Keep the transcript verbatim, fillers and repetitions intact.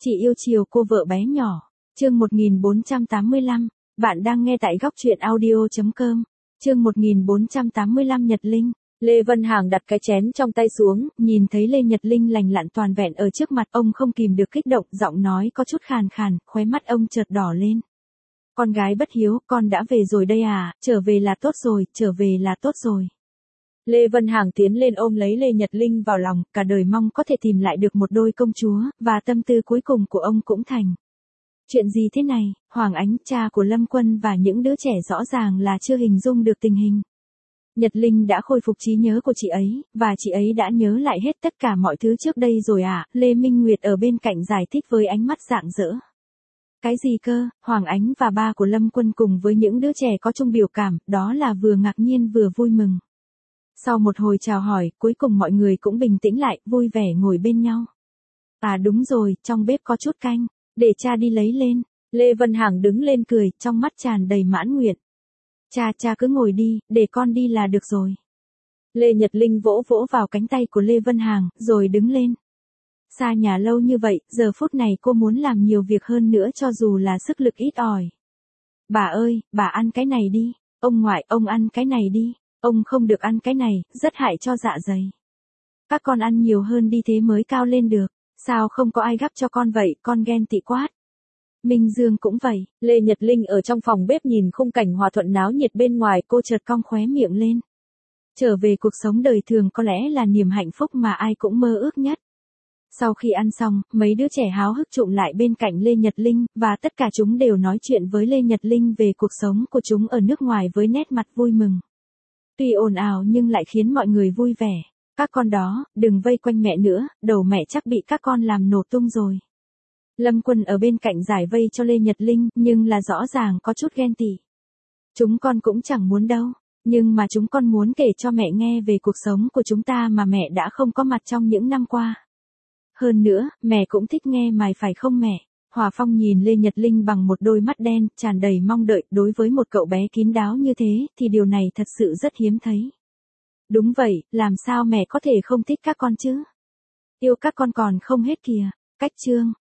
Chị yêu chiều cô vợ bé nhỏ. Chương một nghìn bốn trăm tám mươi lăm, bạn đang nghe tại góc truyện audio chấm com. Chương một nghìn bốn trăm tám mươi lăm Nhật Linh. Lê Vân Hằng đặt cái chén trong tay xuống, nhìn thấy Lê Nhật Linh lành lặn toàn vẹn ở trước mặt, ông không kìm được kích động, giọng nói có chút khàn khàn, khóe mắt ông chợt đỏ lên. Con gái bất hiếu, con đã về rồi đây à, trở về là tốt rồi, trở về là tốt rồi. Lê Vân Hằng tiến lên ôm lấy Lê Nhật Linh vào lòng, cả đời mong có thể tìm lại được một đôi công chúa, và tâm tư cuối cùng của ông cũng thành. Chuyện gì thế này? Hoàng Ánh, cha của Lâm Quân và những đứa trẻ rõ ràng là chưa hình dung được tình hình. Nhật Linh đã khôi phục trí nhớ của chị ấy, và chị ấy đã nhớ lại hết tất cả mọi thứ trước đây rồi à, Lê Minh Nguyệt ở bên cạnh giải thích với ánh mắt rạng rỡ. Cái gì cơ? Hoàng Ánh và ba của Lâm Quân cùng với những đứa trẻ có chung biểu cảm, đó là vừa ngạc nhiên vừa vui mừng. Sau một hồi chào hỏi, cuối cùng mọi người cũng bình tĩnh lại, vui vẻ ngồi bên nhau. À đúng rồi, trong bếp có chút canh, để cha đi lấy lên. Lê Vân Hằng đứng lên cười, trong mắt tràn đầy mãn nguyện. Cha cha cứ ngồi đi, để con đi là được rồi. Lê Nhật Linh vỗ vỗ vào cánh tay của Lê Vân Hằng, rồi đứng lên. Xa nhà lâu như vậy, giờ phút này cô muốn làm nhiều việc hơn nữa cho dù là sức lực ít ỏi. Bà ơi, bà ăn cái này đi. Ông ngoại, ông ăn cái này đi. Ông không được ăn cái này, rất hại cho dạ dày. Các con ăn nhiều hơn đi thế mới cao lên được. Sao không có ai gắp cho con vậy, con ghen tị quát. Minh Dương cũng vậy. Lê Nhật Linh ở trong phòng bếp nhìn khung cảnh hòa thuận náo nhiệt bên ngoài, cô chợt cong khóe miệng lên. Trở về cuộc sống đời thường có lẽ là niềm hạnh phúc mà ai cũng mơ ước nhất. Sau khi ăn xong, mấy đứa trẻ háo hức trụm lại bên cạnh Lê Nhật Linh, và tất cả chúng đều nói chuyện với Lê Nhật Linh về cuộc sống của chúng ở nước ngoài với nét mặt vui mừng. Tuy ồn ào nhưng lại khiến mọi người vui vẻ. Các con đó, đừng vây quanh mẹ nữa, đầu mẹ chắc bị các con làm nổ tung rồi. Lâm Quân ở bên cạnh giải vây cho Lê Nhật Linh, nhưng là rõ ràng có chút ghen tị. Chúng con cũng chẳng muốn đâu, nhưng mà chúng con muốn kể cho mẹ nghe về cuộc sống của chúng ta mà mẹ đã không có mặt trong những năm qua. Hơn nữa, mẹ cũng thích nghe mày phải không mẹ? Hòa Phong nhìn Lê Nhật Linh bằng một đôi mắt đen, tràn đầy mong đợi, đối với một cậu bé kín đáo như thế, thì điều này thật sự rất hiếm thấy. Đúng vậy, làm sao mẹ có thể không thích các con chứ? Yêu các con còn không hết kìa. Cách chương.